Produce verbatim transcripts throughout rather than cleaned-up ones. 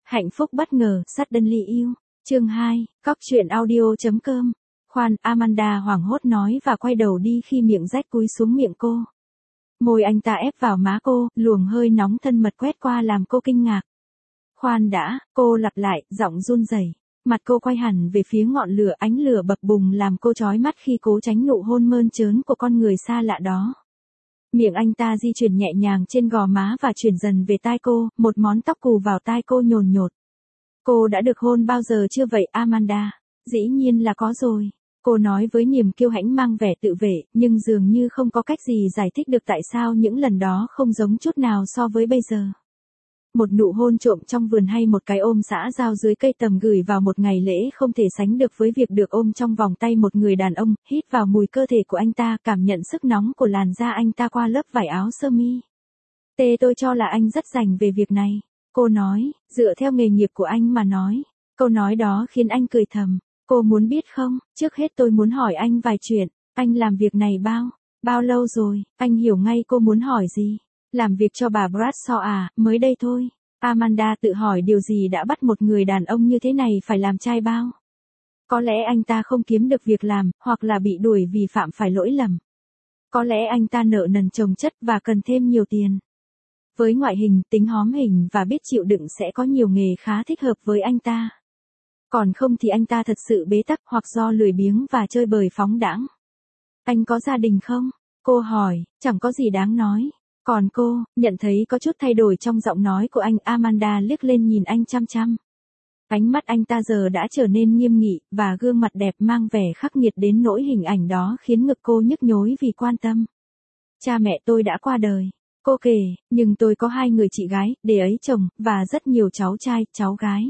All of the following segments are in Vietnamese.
Hạnh phúc bất ngờ, suddenly yêu. Chương hai, cóc truyện audio.com. Khoan, Amanda hoảng hốt nói và quay đầu đi khi miệng rách cúi xuống miệng cô. Môi anh ta ép vào má cô, luồng hơi nóng thân mật quét qua làm cô kinh ngạc. Khoan đã, cô lặp lại, giọng run rẩy. Mặt cô quay hẳn về phía ngọn lửa, ánh lửa bập bùng làm cô chói mắt khi cố tránh nụ hôn mơn trớn của con người xa lạ đó. Miệng anh ta di chuyển nhẹ nhàng trên gò má và chuyển dần về tai cô, một món tóc cù vào tai cô nhồn nhột. Cô đã được hôn bao giờ chưa vậy Amanda? Dĩ nhiên là có rồi. Cô nói với niềm kiêu hãnh mang vẻ tự vệ, nhưng dường như không có cách gì giải thích được tại sao những lần đó không giống chút nào so với bây giờ. Một nụ hôn trộm trong vườn hay một cái ôm xã giao dưới cây tầm gửi vào một ngày lễ không thể sánh được với việc được ôm trong vòng tay một người đàn ông, hít vào mùi cơ thể của anh ta, cảm nhận sức nóng của làn da anh ta qua lớp vải áo sơ mi. Tê tôi cho là anh rất rành về việc này. Cô nói, dựa theo nghề nghiệp của anh mà nói. Câu nói đó khiến anh cười thầm. Cô muốn biết không, trước hết tôi muốn hỏi anh vài chuyện. Anh làm việc này bao, bao lâu rồi? Anh hiểu ngay cô muốn hỏi gì. Làm việc cho bà Bradshaw à, mới đây thôi. Amanda tự hỏi điều gì đã bắt một người đàn ông như thế này phải làm trai bao. Có lẽ anh ta không kiếm được việc làm, hoặc là bị đuổi vì phạm phải lỗi lầm. Có lẽ anh ta nợ nần chồng chất và cần thêm nhiều tiền. Với ngoại hình, tính hóm hình và biết chịu đựng sẽ có nhiều nghề khá thích hợp với anh ta. Còn không thì anh ta thật sự bế tắc hoặc do lười biếng và chơi bời phóng đãng. Anh có gia đình không? Cô hỏi, chẳng có gì đáng nói. Còn cô, nhận thấy có chút thay đổi trong giọng nói của anh. Amanda liếc lên nhìn anh chăm chăm. Ánh mắt anh ta giờ đã trở nên nghiêm nghị, và gương mặt đẹp mang vẻ khắc nghiệt đến nỗi hình ảnh đó khiến ngực cô nhức nhối vì quan tâm. Cha mẹ tôi đã qua đời. Cô kể, nhưng tôi có hai người chị gái, để ấy chồng, và rất nhiều cháu trai, cháu gái.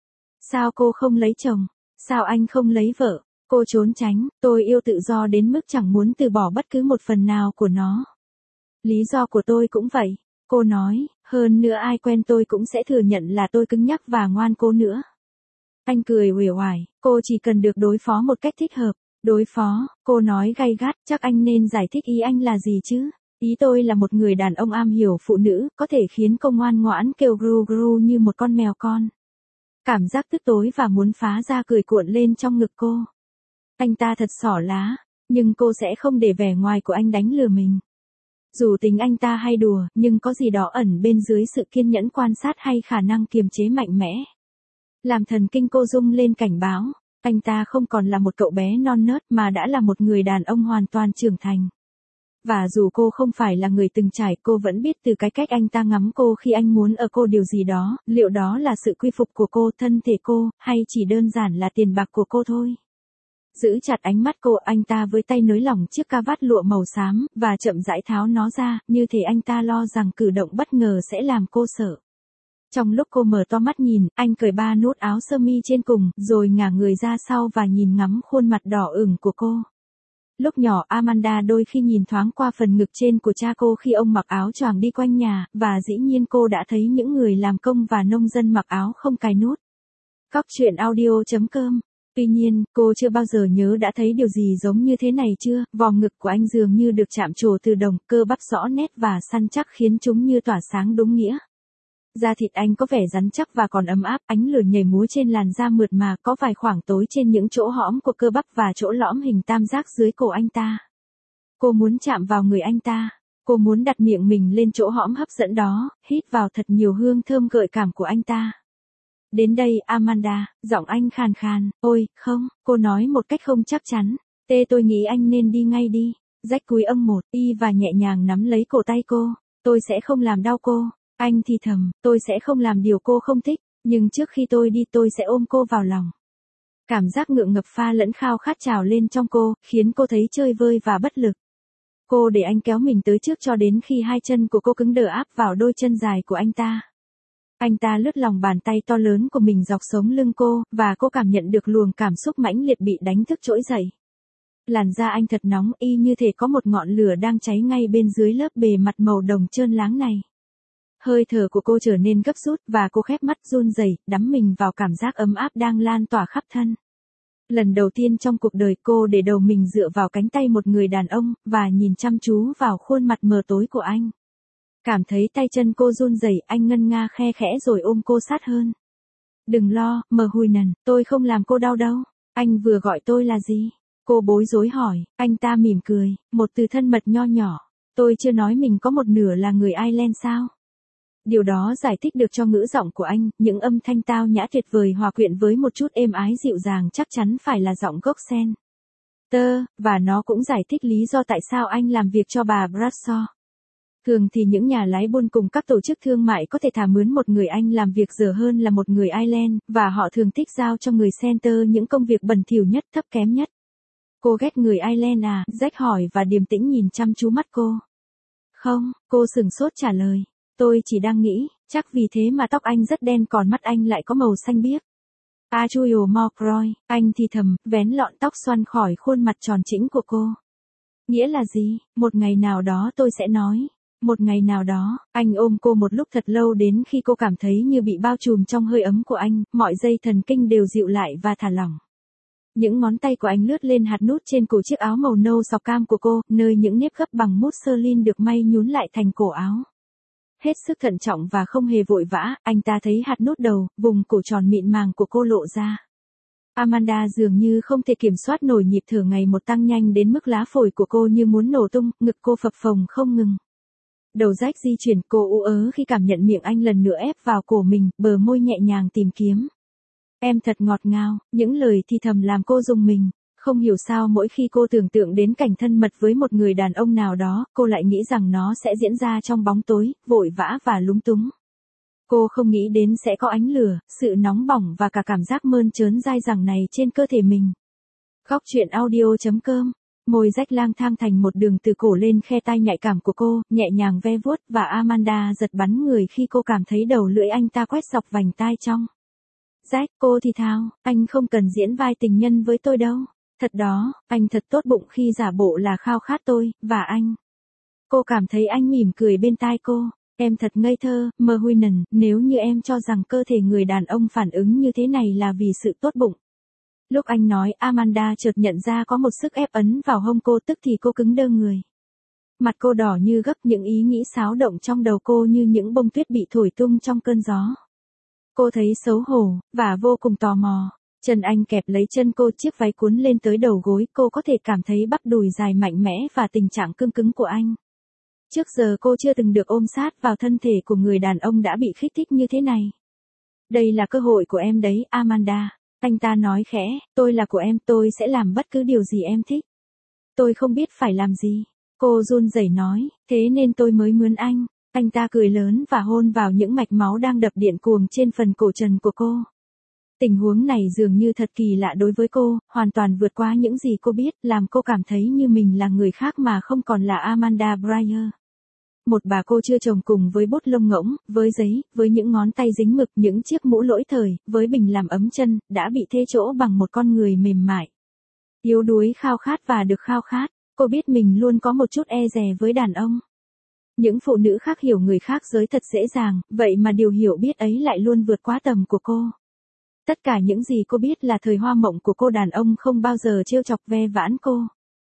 Sao cô không lấy chồng? Sao anh không lấy vợ? Cô trốn tránh, tôi yêu tự do đến mức chẳng muốn từ bỏ bất cứ một phần nào của nó. Lý do của tôi cũng vậy, cô nói, hơn nữa ai quen tôi cũng sẽ thừa nhận là tôi cứng nhắc và ngoan cố nữa. Anh cười uể oải, cô chỉ cần được đối phó một cách thích hợp. Đối phó, cô nói gay gắt, chắc anh nên giải thích ý anh là gì chứ? Ý tôi là một người đàn ông am hiểu phụ nữ, có thể khiến cô ngoan ngoãn kêu gru gru như một con mèo con. Cảm giác tức tối và muốn phá ra cười cuộn lên trong ngực cô. Anh ta thật xỏ lá, nhưng cô sẽ không để vẻ ngoài của anh đánh lừa mình. Dù tính anh ta hay đùa, nhưng có gì đó ẩn bên dưới sự kiên nhẫn quan sát hay khả năng kiềm chế mạnh mẽ. Làm thần kinh cô rung lên cảnh báo, anh ta không còn là một cậu bé non nớt mà đã là một người đàn ông hoàn toàn trưởng thành. Và dù cô không phải là người từng trải, cô vẫn biết từ cái cách anh ta ngắm cô khi anh muốn ở cô điều gì đó, liệu đó là sự quy phục của cô, thân thể cô, hay chỉ đơn giản là tiền bạc của cô thôi. Giữ chặt ánh mắt cô, anh ta với tay nới lỏng chiếc cà vạt lụa màu xám, và chậm rãi tháo nó ra, như thể anh ta lo rằng cử động bất ngờ sẽ làm cô sợ. Trong lúc cô mở to mắt nhìn, anh cởi ba nút áo sơ mi trên cùng, rồi ngả người ra sau và nhìn ngắm khuôn mặt đỏ ửng của cô. Lúc nhỏ Amanda đôi khi nhìn thoáng qua phần ngực trên của cha cô khi ông mặc áo choàng đi quanh nhà, và dĩ nhiên cô đã thấy những người làm công và nông dân mặc áo không cài nút. Cóc truyện audio.com. Tuy nhiên, cô chưa bao giờ nhớ đã thấy điều gì giống như thế này chưa, vòng ngực của anh dường như được chạm trổ từ đồng, cơ bắp rõ nét và săn chắc khiến chúng như tỏa sáng đúng nghĩa. Da thịt anh có vẻ rắn chắc và còn ấm áp, ánh lửa nhảy múa trên làn da mượt mà, có vài khoảng tối trên những chỗ hõm của cơ bắp và chỗ lõm hình tam giác dưới cổ anh ta. Cô muốn chạm vào người anh ta. Cô muốn đặt miệng mình lên chỗ hõm hấp dẫn đó, hít vào thật nhiều hương thơm gợi cảm của anh ta. Đến đây, Amanda, giọng anh khàn khàn, ôi, không, cô nói một cách không chắc chắn. Tê tôi nghĩ anh nên đi ngay đi. Rách cúi ông một, y và nhẹ nhàng nắm lấy cổ tay cô. Tôi sẽ không làm đau cô. Anh thì thầm, tôi sẽ không làm điều cô không thích, nhưng trước khi tôi đi tôi sẽ ôm cô vào lòng. Cảm giác ngượng ngập pha lẫn khao khát trào lên trong cô, khiến cô thấy chơi vơi và bất lực. Cô để anh kéo mình tới trước cho đến khi hai chân của cô cứng đờ áp vào đôi chân dài của anh ta. Anh ta lướt lòng bàn tay to lớn của mình dọc sống lưng cô, và cô cảm nhận được luồng cảm xúc mãnh liệt bị đánh thức trỗi dậy. Làn da anh thật nóng, y như thể có một ngọn lửa đang cháy ngay bên dưới lớp bề mặt màu đồng trơn láng này. Hơi thở của cô trở nên gấp rút, và cô khép mắt run rẩy, đắm mình vào cảm giác ấm áp đang lan tỏa khắp thân. Lần đầu tiên trong cuộc đời cô để đầu mình dựa vào cánh tay một người đàn ông, và nhìn chăm chú vào khuôn mặt mờ tối của anh. Cảm thấy tay chân cô run rẩy, anh ngân nga khe khẽ rồi ôm cô sát hơn. Đừng lo, mờ hùi nần, tôi không làm cô đau đâu. Anh vừa gọi tôi là gì? Cô bối rối hỏi, anh ta mỉm cười, một từ thân mật nho nhỏ. Tôi chưa nói mình có một nửa là người Ireland sao? Điều đó giải thích được cho ngữ giọng của anh, những âm thanh tao nhã tuyệt vời hòa quyện với một chút êm ái dịu dàng chắc chắn phải là giọng gốc sen. Tơ, và nó cũng giải thích lý do tại sao anh làm việc cho bà Bradshaw. Thường thì những nhà lái buôn cùng các tổ chức thương mại có thể thà mướn một người Anh làm việc dở hơn là một người Ireland, và họ thường thích giao cho người center những công việc bẩn thỉu nhất, thấp kém nhất. Cô ghét người Ireland à? Jack hỏi và điềm tĩnh nhìn chăm chú mắt cô. Không, cô sửng sốt trả lời. Tôi chỉ đang nghĩ, chắc vì thế mà tóc anh rất đen còn mắt anh lại có màu xanh biếc. Achuio Mocroy, anh thì thầm, vén lọn tóc xoăn khỏi khuôn mặt tròn trĩnh của cô. Nghĩa là gì? Một ngày nào đó tôi sẽ nói. Một ngày nào đó, anh ôm cô một lúc thật lâu đến khi cô cảm thấy như bị bao trùm trong hơi ấm của anh, mọi dây thần kinh đều dịu lại và thả lỏng. Những ngón tay của anh lướt lên hạt nút trên cổ chiếc áo màu nâu sọc cam của cô, nơi những nếp gấp bằng mút sơ lin được may nhún lại thành cổ áo. Hết sức thận trọng và không hề vội vã, anh ta thấy hạt nút đầu, vùng cổ tròn mịn màng của cô lộ ra. Amanda dường như không thể kiểm soát nổi nhịp thở ngày một tăng nhanh đến mức lá phổi của cô như muốn nổ tung, ngực cô phập phồng không ngừng. Đầu Jack di chuyển, cô ú ớ khi cảm nhận miệng anh lần nữa ép vào cổ mình, bờ môi nhẹ nhàng tìm kiếm. Em thật ngọt ngào, những lời thì thầm làm cô rùng mình. Không hiểu sao mỗi khi cô tưởng tượng đến cảnh thân mật với một người đàn ông nào đó, cô lại nghĩ rằng nó sẽ diễn ra trong bóng tối, vội vã và lúng túng. Cô không nghĩ đến sẽ có ánh lửa, sự nóng bỏng và cả cảm giác mơn trớn dai dẳng này trên cơ thể mình. Góc truyện audio chấm com. Môi Jack lang thang thành một đường từ cổ lên khe tai nhạy cảm của cô, nhẹ nhàng ve vuốt và Amanda giật bắn người khi cô cảm thấy đầu lưỡi anh ta quét dọc vành tai trong. Jack, cô thì thào, anh không cần diễn vai tình nhân với tôi đâu. Thật đó, anh thật tốt bụng khi giả bộ là khao khát tôi, và anh. Cô cảm thấy anh mỉm cười bên tai cô. Em thật ngây thơ, mờ huy nần, nếu như em cho rằng cơ thể người đàn ông phản ứng như thế này là vì sự tốt bụng. Lúc anh nói, Amanda chợt nhận ra có một sức ép ấn vào hông cô, tức thì cô cứng đơ người. Mặt cô đỏ như gấp, những ý nghĩ xáo động trong đầu cô như những bông tuyết bị thổi tung trong cơn gió. Cô thấy xấu hổ, và vô cùng tò mò. Chân anh kẹp lấy chân cô, chiếc váy cuốn lên tới đầu gối, cô có thể cảm thấy bắp đùi dài mạnh mẽ và tình trạng cương cứng của anh. Trước giờ cô chưa từng được ôm sát vào thân thể của người đàn ông đã bị kích thích như thế này. Đây là cơ hội của em đấy, Amanda. Anh ta nói khẽ, tôi là của em, tôi sẽ làm bất cứ điều gì em thích. Tôi không biết phải làm gì. Cô run rẩy nói, thế nên tôi mới mướn anh. Anh ta cười lớn và hôn vào những mạch máu đang đập điện cuồng trên phần cổ trần của cô. Tình huống này dường như thật kỳ lạ đối với cô, hoàn toàn vượt qua những gì cô biết, làm cô cảm thấy như mình là người khác mà không còn là Amanda Breyer. Một bà cô chưa chồng cùng với bút lông ngỗng, với giấy, với những ngón tay dính mực, những chiếc mũ lỗi thời, với bình làm ấm chân, đã bị thế chỗ bằng một con người mềm mại. Yếu đuối khao khát và được khao khát, cô biết mình luôn có một chút e dè với đàn ông. Những phụ nữ khác hiểu người khác giới thật dễ dàng, vậy mà điều hiểu biết ấy lại luôn vượt quá tầm của cô. Tất cả những gì cô biết là thời hoa mộng của cô, đàn ông không bao giờ trêu chọc ve vãn cô.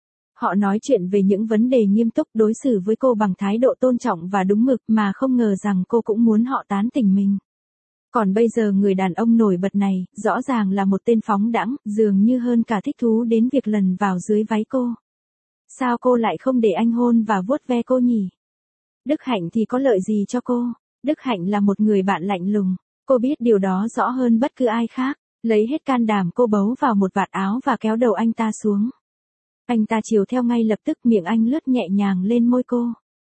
Họ nói chuyện về những vấn đề nghiêm túc, đối xử với cô bằng thái độ tôn trọng và đúng mực, mà không ngờ rằng cô cũng muốn họ tán tỉnh mình. Còn bây giờ người đàn ông nổi bật này, rõ ràng là một tên phóng đãng, dường như hơn cả thích thú đến việc lần vào dưới váy cô. Sao cô lại không để anh hôn và vuốt ve cô nhỉ? Đức Hạnh thì có lợi gì cho cô? Đức Hạnh là một người bạn lạnh lùng. Cô biết điều đó rõ hơn bất cứ ai khác. Lấy hết can đảm cô bấu vào một vạt áo và kéo đầu anh ta xuống. Anh ta chiều theo ngay lập tức, miệng anh lướt nhẹ nhàng lên môi cô.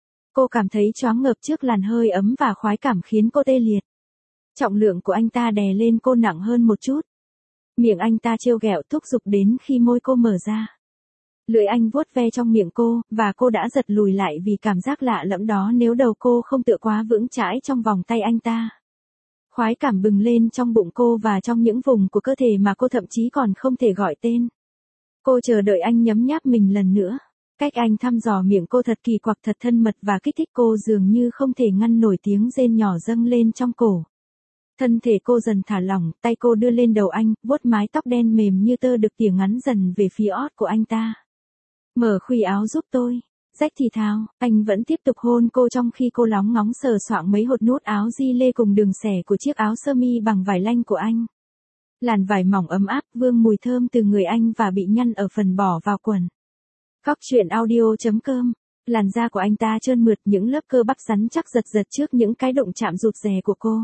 Cô cảm thấy choáng ngợp trước làn hơi ấm và khoái cảm khiến cô tê liệt. Trọng lượng của anh ta đè lên cô nặng hơn một chút. Miệng anh ta trêu ghẹo thúc giục đến khi môi cô mở ra. Lưỡi anh vuốt ve trong miệng cô, và cô đã giật lùi lại vì cảm giác lạ lẫm đó nếu đầu cô không tựa quá vững chãi trong vòng tay anh ta. Khoái cảm bừng lên trong bụng cô và trong những vùng của cơ thể mà cô thậm chí còn không thể gọi tên. Cô chờ đợi anh nhấm nháp mình lần nữa. Cách anh thăm dò miệng cô thật kỳ quặc, thật thân mật và kích thích cô, dường như không thể ngăn nổi tiếng rên nhỏ dâng lên trong cổ. Thân thể cô dần thả lỏng, tay cô đưa lên đầu anh, vuốt mái tóc đen mềm như tơ được tỉa ngắn dần về phía ót của anh ta. Mở khuy áo giúp tôi. Jack thì thào, anh vẫn tiếp tục hôn cô trong khi cô lóng ngóng sờ soạng mấy hột nút áo di lê cùng đường xẻ của chiếc áo sơ mi bằng vải lanh của anh. Làn vải mỏng ấm áp vương mùi thơm từ người anh và bị nhăn ở phần bỏ vào quần. Cóc truyện audio chấm com. Làn da của anh ta trơn mượt, những lớp cơ bắp rắn chắc giật giật trước những cái đụng chạm rụt rè của cô.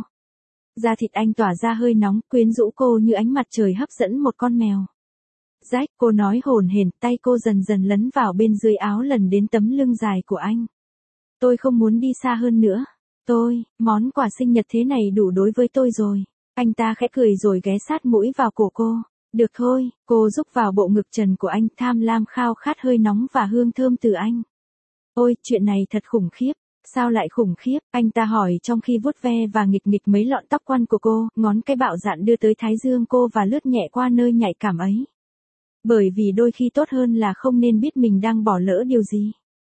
Da thịt anh tỏa ra hơi nóng, quyến rũ cô như ánh mặt trời hấp dẫn một con mèo. Jack, cô nói hổn hển, tay cô dần dần lấn vào bên dưới áo lần đến tấm lưng dài của anh. Tôi không muốn đi xa hơn nữa. Tôi, món quà sinh nhật thế này đủ đối với tôi rồi. Anh ta khẽ cười rồi ghé sát mũi vào cổ cô. Được thôi, cô rúc vào bộ ngực trần của anh, tham lam khao khát hơi nóng và hương thơm từ anh. Ôi, chuyện này thật khủng khiếp. Sao lại khủng khiếp? Anh ta hỏi trong khi vuốt ve và nghịch nghịch mấy lọn tóc quăn của cô, ngón cái bạo dạn đưa tới thái dương cô và lướt nhẹ qua nơi nhạy cảm ấy. Bởi vì đôi khi tốt hơn là không nên biết mình đang bỏ lỡ điều gì.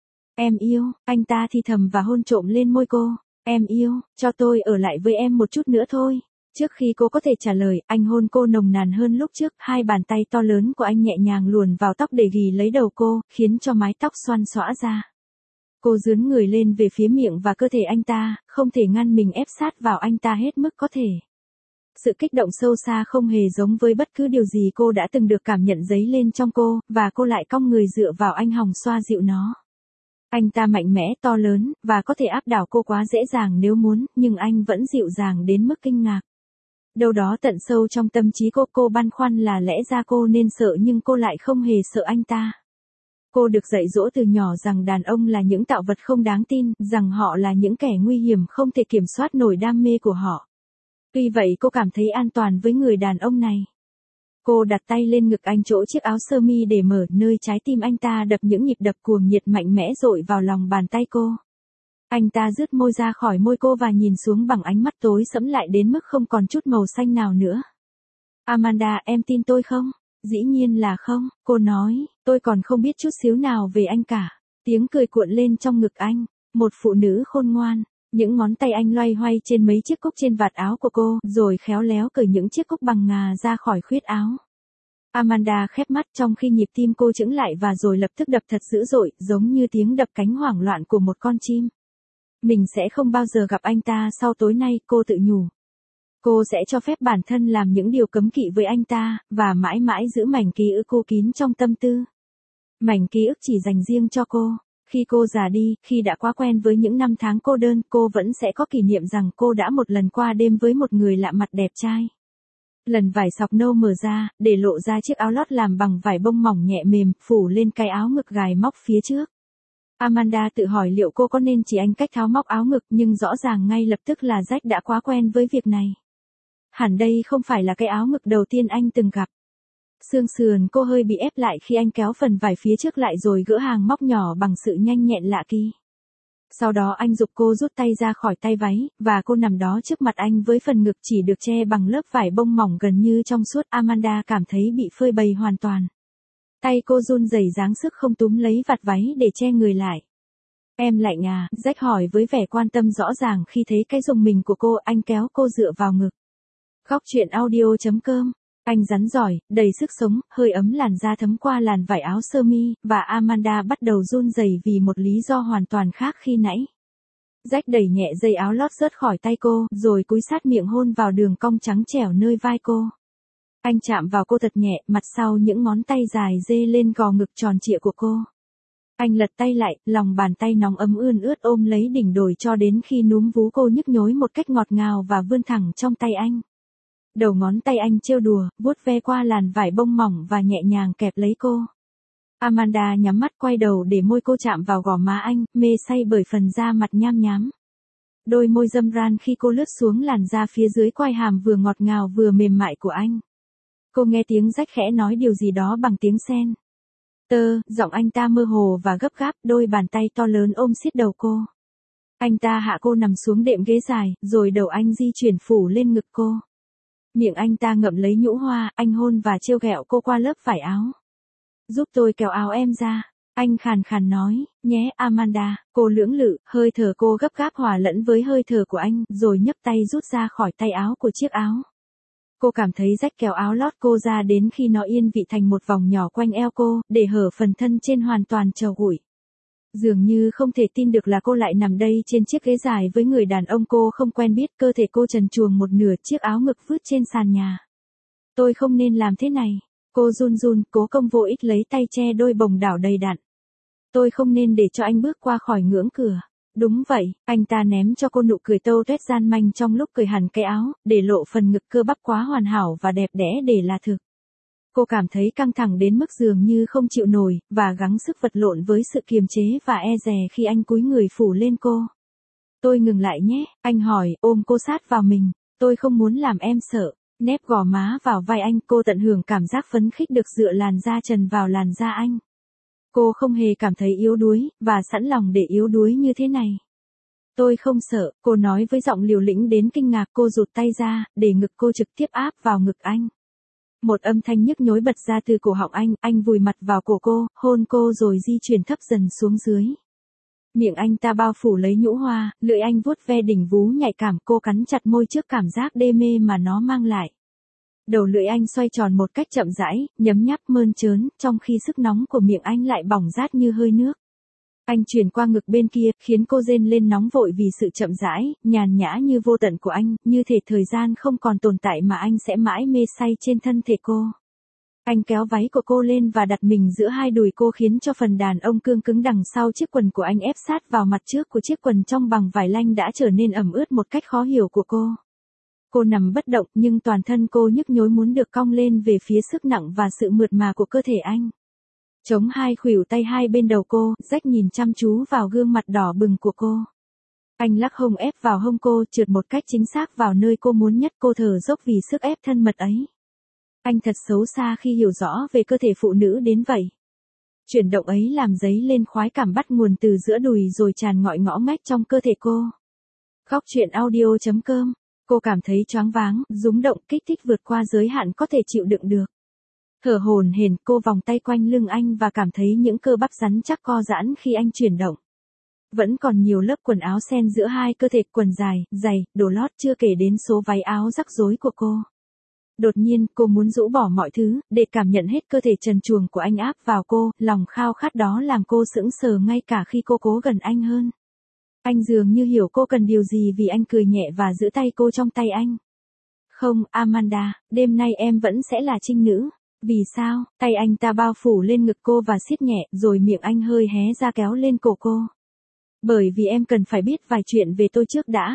Em yêu, anh ta thì thầm và hôn trộm lên môi cô. Em yêu, cho tôi ở lại với em một chút nữa thôi. Trước khi cô có thể trả lời, anh hôn cô nồng nàn hơn lúc trước, hai bàn tay to lớn của anh nhẹ nhàng luồn vào tóc để ghì lấy đầu cô, khiến cho mái tóc xoăn xõa ra. Cô dướn người lên về phía miệng và cơ thể anh ta, không thể ngăn mình ép sát vào anh ta hết mức có thể. Sự kích động sâu xa không hề giống với bất cứ điều gì cô đã từng được cảm nhận dấy lên trong cô, và cô lại cong người dựa vào anh hòng xoa dịu nó. Anh ta mạnh mẽ, to lớn, và có thể áp đảo cô quá dễ dàng nếu muốn, nhưng anh vẫn dịu dàng đến mức kinh ngạc. Đâu đó tận sâu trong tâm trí cô, cô băn khoăn là lẽ ra cô nên sợ nhưng cô lại không hề sợ anh ta. Cô được dạy dỗ từ nhỏ rằng đàn ông là những tạo vật không đáng tin, rằng họ là những kẻ nguy hiểm không thể kiểm soát nổi đam mê của họ. Tuy vậy cô cảm thấy an toàn với người đàn ông này. Cô đặt tay lên ngực anh chỗ chiếc áo sơ mi để mở, nơi trái tim anh ta đập những nhịp đập cuồng nhiệt mạnh mẽ dội vào lòng bàn tay cô. Anh ta rứt môi ra khỏi môi cô và nhìn xuống bằng ánh mắt tối sẫm lại đến mức không còn chút màu xanh nào nữa. Amanda, em tin tôi không? Dĩ nhiên là không, cô nói, tôi còn không biết chút xíu nào về anh cả. Tiếng cười cuộn lên trong ngực anh, một phụ nữ khôn ngoan. Những ngón tay anh loay hoay trên mấy chiếc cúc trên vạt áo của cô, rồi khéo léo cởi những chiếc cúc bằng ngà ra khỏi khuyết áo. Amanda khép mắt trong khi nhịp tim cô chững lại và rồi lập tức đập thật dữ dội, giống như tiếng đập cánh hoảng loạn của một con chim. Mình sẽ không bao giờ gặp anh ta sau tối nay, cô tự nhủ. Cô sẽ cho phép bản thân làm những điều cấm kỵ với anh ta, và mãi mãi giữ mảnh ký ức cô kín trong tâm tư. Mảnh ký ức chỉ dành riêng cho cô. Khi cô già đi, khi đã quá quen với những năm tháng cô đơn, cô vẫn sẽ có kỷ niệm rằng cô đã một lần qua đêm với một người lạ mặt đẹp trai. Lần vải sọc nâu mở ra, để lộ ra chiếc áo lót làm bằng vải bông mỏng nhẹ mềm, phủ lên cái áo ngực gài móc phía trước. Amanda tự hỏi liệu cô có nên chỉ anh cách tháo móc áo ngực, nhưng rõ ràng ngay lập tức là Jack đã quá quen với việc này. Hẳn đây không phải là cái áo ngực đầu tiên anh từng gặp. Xương sườn cô hơi bị ép lại khi anh kéo phần vải phía trước lại rồi gỡ hàng móc nhỏ bằng sự nhanh nhẹn lạ kỳ. Sau đó anh giục cô rút tay ra khỏi tay váy, và cô nằm đó trước mặt anh với phần ngực chỉ được che bằng lớp vải bông mỏng gần như trong suốt. Amanda cảm thấy bị phơi bày hoàn toàn. Tay cô run rẩy dáng sức không túm lấy vạt váy để che người lại. Em lạnh à? Jack hỏi với vẻ quan tâm rõ ràng khi thấy cái rùng mình của cô. Anh kéo cô dựa vào ngực. Cóc truyện audio chấm com. Anh rắn giỏi, đầy sức sống, hơi ấm làn da thấm qua làn vải áo sơ mi, và Amanda bắt đầu run rẩy vì một lý do hoàn toàn khác khi nãy. Jack đẩy nhẹ dây áo lót rớt khỏi tay cô, rồi cúi sát miệng hôn vào đường cong trắng trẻo nơi vai cô. Anh chạm vào cô thật nhẹ, mặt sau những ngón tay dài dê lên gò ngực tròn trịa của cô. Anh lật tay lại, lòng bàn tay nóng ấm ươn ướt ôm lấy đỉnh đồi cho đến khi núm vú cô nhức nhối một cách ngọt ngào và vươn thẳng trong tay anh. Đầu ngón tay anh trêu đùa, vuốt ve qua làn vải bông mỏng và nhẹ nhàng kẹp lấy cô. Amanda nhắm mắt quay đầu để môi cô chạm vào gò má anh, mê say bởi phần da mặt nham nhám. Đôi môi dâm ran khi cô lướt xuống làn da phía dưới quai hàm vừa ngọt ngào vừa mềm mại của anh. Cô nghe tiếng Jack khẽ nói điều gì đó bằng tiếng sen. Tơ, giọng anh ta mơ hồ và gấp gáp, đôi bàn tay to lớn ôm siết đầu cô. Anh ta hạ cô nằm xuống đệm ghế dài, rồi đầu anh di chuyển phủ lên ngực cô. Miệng anh ta ngậm lấy nhũ hoa, anh hôn và trêu ghẹo cô qua lớp vải áo. Giúp tôi kéo áo em ra. Anh khàn khàn nói, nhé Amanda. Cô lưỡng lự, hơi thở cô gấp gáp hòa lẫn với hơi thở của anh, rồi nhấc tay rút ra khỏi tay áo của chiếc áo. Cô cảm thấy Jack kéo áo lót cô ra đến khi nó yên vị thành một vòng nhỏ quanh eo cô, để hở phần thân trên hoàn toàn trầu gụi. Dường như không thể tin được là cô lại nằm đây trên chiếc ghế dài với người đàn ông cô không quen biết, cơ thể cô trần truồng một nửa, chiếc áo ngực vứt trên sàn nhà. Tôi không nên làm thế này. Cô run run, cố công vô ích lấy tay che đôi bồng đảo đầy đặn. Tôi không nên để cho anh bước qua khỏi ngưỡng cửa. Đúng vậy, anh ta ném cho cô nụ cười tâu tuét gian manh trong lúc cởi hẳn cái áo, để lộ phần ngực cơ bắp quá hoàn hảo và đẹp đẽ để là thực. Cô cảm thấy căng thẳng đến mức dường như không chịu nổi, và gắng sức vật lộn với sự kiềm chế và e dè khi anh cúi người phủ lên cô. Tôi ngừng lại nhé, anh hỏi, ôm cô sát vào mình. Tôi không muốn làm em sợ. Nép gò má vào vai anh, cô tận hưởng cảm giác phấn khích được dựa làn da trần vào làn da anh. Cô không hề cảm thấy yếu đuối, và sẵn lòng để yếu đuối như thế này. Tôi không sợ, cô nói với giọng liều lĩnh đến kinh ngạc. Cô rụt tay ra, để ngực cô trực tiếp áp vào ngực anh. Một âm thanh nhức nhối bật ra từ cổ họng anh, anh vùi mặt vào cổ cô, hôn cô rồi di chuyển thấp dần xuống dưới. Miệng anh ta bao phủ lấy nhũ hoa, lưỡi anh vuốt ve đỉnh vú nhạy cảm, cô cắn chặt môi trước cảm giác đê mê mà nó mang lại. Đầu lưỡi anh xoay tròn một cách chậm rãi, nhấm nháp mơn trớn, trong khi sức nóng của miệng anh lại bỏng rát như hơi nước. Anh chuyển qua ngực bên kia, khiến cô rên lên nóng vội vì sự chậm rãi, nhàn nhã như vô tận của anh, như thể thời gian không còn tồn tại mà anh sẽ mãi mê say trên thân thể cô. Anh kéo váy của cô lên và đặt mình giữa hai đùi cô, khiến cho phần đàn ông cương cứng đằng sau chiếc quần của anh ép sát vào mặt trước của chiếc quần trong bằng vải lanh đã trở nên ẩm ướt một cách khó hiểu của cô. Cô nằm bất động, nhưng toàn thân cô nhức nhối muốn được cong lên về phía sức nặng và sự mượt mà của cơ thể anh. Chống hai khuỷu tay hai bên đầu cô, Jack nhìn chăm chú vào gương mặt đỏ bừng của cô. Anh lắc hông ép vào hông cô, trượt một cách chính xác vào nơi cô muốn nhất. Cô thở dốc vì sức ép thân mật ấy. Anh thật xấu xa khi hiểu rõ về cơ thể phụ nữ đến vậy. Chuyển động ấy làm dấy lên khoái cảm bắt nguồn từ giữa đùi rồi tràn ngọi ngõ ngách trong cơ thể cô. Góc truyện audio chấm com. Cô cảm thấy choáng váng, rúng động, kích thích vượt qua giới hạn có thể chịu đựng được. Thở hổn hển, cô vòng tay quanh lưng anh và cảm thấy những cơ bắp rắn chắc co giãn khi anh chuyển động. Vẫn còn nhiều lớp quần áo xen giữa hai cơ thể, quần dài, giày, đồ lót, chưa kể đến số váy áo rắc rối của cô. Đột nhiên, cô muốn rũ bỏ mọi thứ, để cảm nhận hết cơ thể trần truồng của anh áp vào cô, lòng khao khát đó làm cô sững sờ ngay cả khi cô cố gần anh hơn. Anh dường như hiểu cô cần điều gì vì anh cười nhẹ và giữ tay cô trong tay anh. Không, Amanda, đêm nay em vẫn sẽ là trinh nữ. Vì sao? Tay anh ta bao phủ lên ngực cô và siết nhẹ, rồi miệng anh hơi hé ra kéo lên cổ cô. Bởi vì em cần phải biết vài chuyện về tôi trước đã.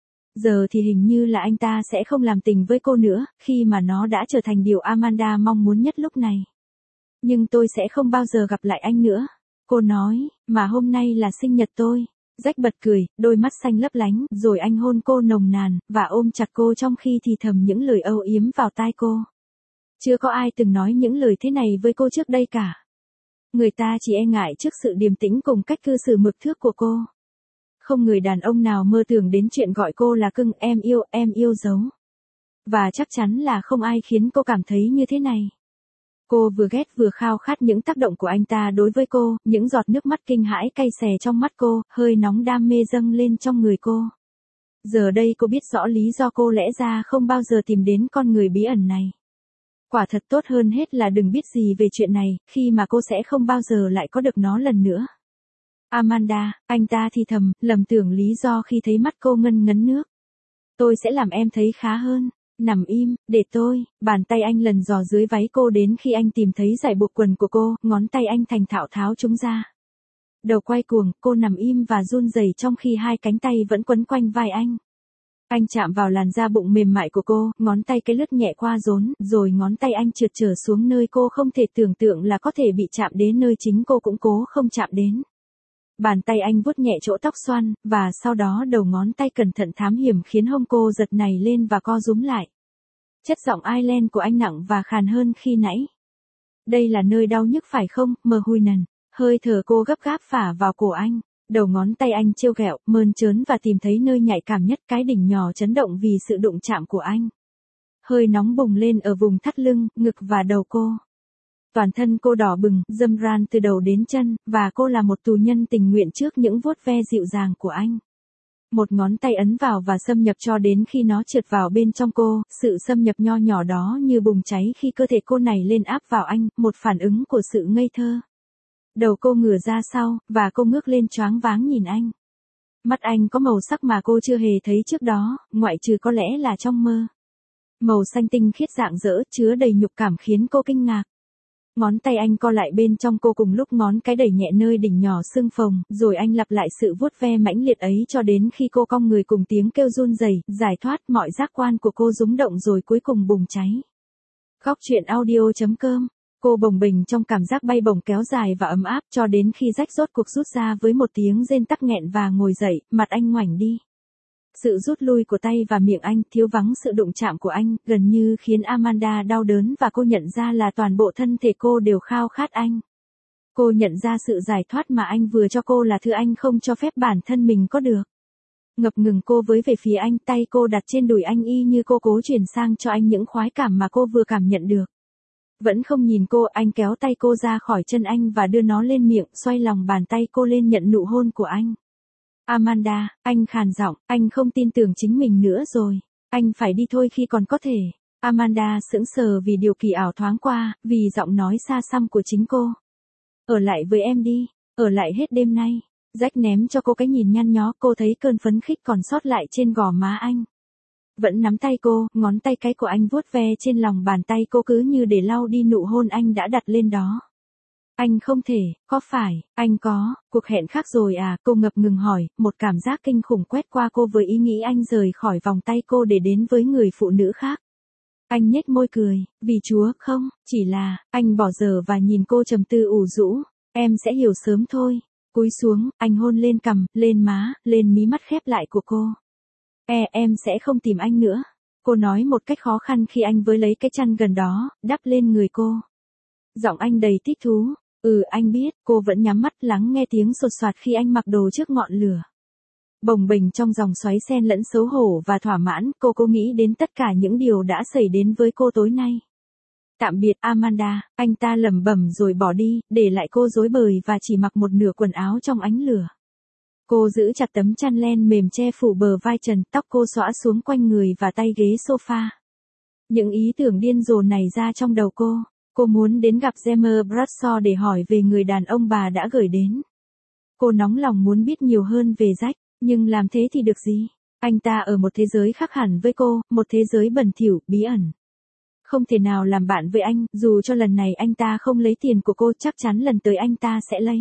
Giờ thì hình như là anh ta sẽ không làm tình với cô nữa, khi mà nó đã trở thành điều Amanda mong muốn nhất lúc này. Nhưng tôi sẽ không bao giờ gặp lại anh nữa. Cô nói, mà hôm nay là sinh nhật tôi. Jack bật cười, đôi mắt xanh lấp lánh, rồi anh hôn cô nồng nàn, và ôm chặt cô trong khi thì thầm những lời âu yếm vào tai cô. Chưa có ai từng nói những lời thế này với cô trước đây cả. Người ta chỉ e ngại trước sự điềm tĩnh cùng cách cư xử mực thước của cô. Không người đàn ông nào mơ tưởng đến chuyện gọi cô là cưng, em yêu, em yêu dấu. Và chắc chắn là không ai khiến cô cảm thấy như thế này. Cô vừa ghét vừa khao khát những tác động của anh ta đối với cô, những giọt nước mắt kinh hãi cay xè trong mắt cô, hơi nóng đam mê dâng lên trong người cô. Giờ đây cô biết rõ lý do cô lẽ ra không bao giờ tìm đến con người bí ẩn này. Quả thật tốt hơn hết là đừng biết gì về chuyện này, khi mà cô sẽ không bao giờ lại có được nó lần nữa. Amanda, anh ta thì thầm, lầm tưởng lý do khi thấy mắt cô ngân ngấn nước. Tôi sẽ làm em thấy khá hơn. Nằm im, để tôi. Bàn tay anh lần dò dưới váy cô đến khi anh tìm thấy dải buộc quần của cô, ngón tay anh thành thạo tháo chúng ra. Đầu quay cuồng, cô nằm im và run rẩy trong khi hai cánh tay vẫn quấn quanh vai anh. Anh chạm vào làn da bụng mềm mại của cô, ngón tay cái lướt nhẹ qua rốn, rồi ngón tay anh trượt trở xuống nơi cô không thể tưởng tượng là có thể bị chạm đến, nơi chính cô cũng cố không chạm đến. Bàn tay anh vuốt nhẹ chỗ tóc xoăn, và sau đó đầu ngón tay cẩn thận thám hiểm khiến hông cô giật nảy lên và co rúm lại. Chất giọng Ireland của anh nặng và khàn hơn khi nãy. Đây là nơi đau nhức phải không, mờ hui nần? Hơi thở cô gấp gáp phả vào cổ anh. Đầu ngón tay anh trêu ghẹo, mơn trớn và tìm thấy nơi nhạy cảm nhất, cái đỉnh nhỏ chấn động vì sự đụng chạm của anh. Hơi nóng bùng lên ở vùng thắt lưng, ngực và đầu cô. Toàn thân cô đỏ bừng, râm ran từ đầu đến chân, và cô là một tù nhân tình nguyện trước những vuốt ve dịu dàng của anh. Một ngón tay ấn vào và xâm nhập cho đến khi nó trượt vào bên trong cô, sự xâm nhập nho nhỏ đó như bùng cháy khi cơ thể cô này lên áp vào anh, một phản ứng của sự ngây thơ. Đầu cô ngửa ra sau, và cô ngước lên choáng váng nhìn anh. Mắt anh có màu sắc mà cô chưa hề thấy trước đó, ngoại trừ có lẽ là trong mơ. Màu xanh tinh khiết rạng rỡ, chứa đầy nhục cảm khiến cô kinh ngạc. Ngón tay anh co lại bên trong cô cùng lúc ngón cái đẩy nhẹ nơi đỉnh nhỏ xương phồng, rồi anh lặp lại sự vuốt ve mãnh liệt ấy cho đến khi cô cong người cùng tiếng kêu run rẩy, giải thoát mọi giác quan của cô rúng động rồi cuối cùng bùng cháy. Góc truyện audio chấm com. Cô bồng bềnh trong cảm giác bay bổng kéo dài và ấm áp cho đến khi rách rốt cuộc rút ra với một tiếng rên tắc nghẹn và ngồi dậy, mặt anh ngoảnh đi. Sự rút lui của tay và miệng anh, thiếu vắng sự đụng chạm của anh, gần như khiến Amanda đau đớn và cô nhận ra là toàn bộ thân thể cô đều khao khát anh. Cô nhận ra sự giải thoát mà anh vừa cho cô là thứ anh không cho phép bản thân mình có được. Ngập ngừng cô với về phía anh, tay cô đặt trên đùi anh y như cô cố chuyển sang cho anh những khoái cảm mà cô vừa cảm nhận được. Vẫn không nhìn cô, anh kéo tay cô ra khỏi chân anh và đưa nó lên miệng, xoay lòng bàn tay cô lên nhận nụ hôn của anh. Amanda, anh khàn giọng, anh không tin tưởng chính mình nữa rồi. Anh phải đi thôi khi còn có thể. Amanda sững sờ vì điều kỳ ảo thoáng qua, vì giọng nói xa xăm của chính cô. Ở lại với em đi, ở lại hết đêm nay. Jack ném cho cô cái nhìn nhăn nhó, cô thấy cơn phấn khích còn sót lại trên gò má anh. Vẫn nắm tay cô, ngón tay cái của anh vuốt ve trên lòng bàn tay cô cứ như để lau đi nụ hôn anh đã đặt lên đó. Anh không thể, có phải, anh có, cuộc hẹn khác rồi à, cô ngập ngừng hỏi, một cảm giác kinh khủng quét qua cô với ý nghĩ anh rời khỏi vòng tay cô để đến với người phụ nữ khác. Anh nhếch môi cười, vì Chúa, không, chỉ là, anh bỏ giờ và nhìn cô trầm tư ủ rũ, em sẽ hiểu sớm thôi. Cúi xuống, anh hôn lên cằm, lên má, lên mí mắt khép lại của cô. E, em sẽ không tìm anh nữa. Cô nói một cách khó khăn khi anh với lấy cái chăn gần đó, đắp lên người cô. Giọng anh đầy thích thú. Ừ, anh biết, cô vẫn nhắm mắt lắng nghe tiếng sột soạt khi anh mặc đồ trước ngọn lửa. Bồng bềnh trong dòng xoáy xen lẫn xấu hổ và thỏa mãn, cô cô nghĩ đến tất cả những điều đã xảy đến với cô tối nay. Tạm biệt Amanda, anh ta lẩm bẩm rồi bỏ đi, để lại cô rối bời và chỉ mặc một nửa quần áo trong ánh lửa. Cô giữ chặt tấm chăn len mềm che phủ bờ vai trần, tóc cô xõa xuống quanh người và tay ghế sofa. Những ý tưởng điên rồ nảy ra trong đầu cô. Cô muốn đến gặp James Bradshaw để hỏi về người đàn ông bà đã gửi đến. Cô nóng lòng muốn biết nhiều hơn về Jack, nhưng làm thế thì được gì? Anh ta ở một thế giới khác hẳn với cô, một thế giới bẩn thỉu, bí ẩn. Không thể nào làm bạn với anh, dù cho lần này anh ta không lấy tiền của cô, chắc chắn lần tới anh ta sẽ lấy.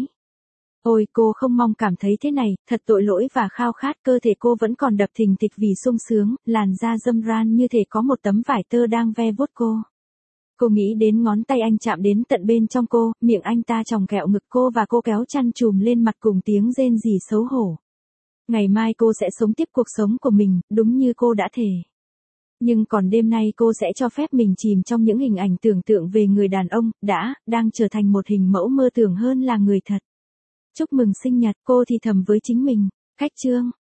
Ôi, cô không mong cảm thấy thế này, thật tội lỗi và khao khát, cơ thể cô vẫn còn đập thình thịch vì sung sướng, làn da râm ran như thể có một tấm vải tơ đang ve vuốt cô. Cô nghĩ đến ngón tay anh chạm đến tận bên trong cô, miệng anh ta chòng kẹo ngực cô và cô kéo chăn trùm lên mặt cùng tiếng rên rỉ xấu hổ. Ngày mai cô sẽ sống tiếp cuộc sống của mình, đúng như cô đã thề. Nhưng còn đêm nay cô sẽ cho phép mình chìm trong những hình ảnh tưởng tượng về người đàn ông, đã, đang trở thành một hình mẫu mơ tưởng hơn là người thật. Chúc mừng sinh nhật, cô thì thầm với chính mình. Khách chương.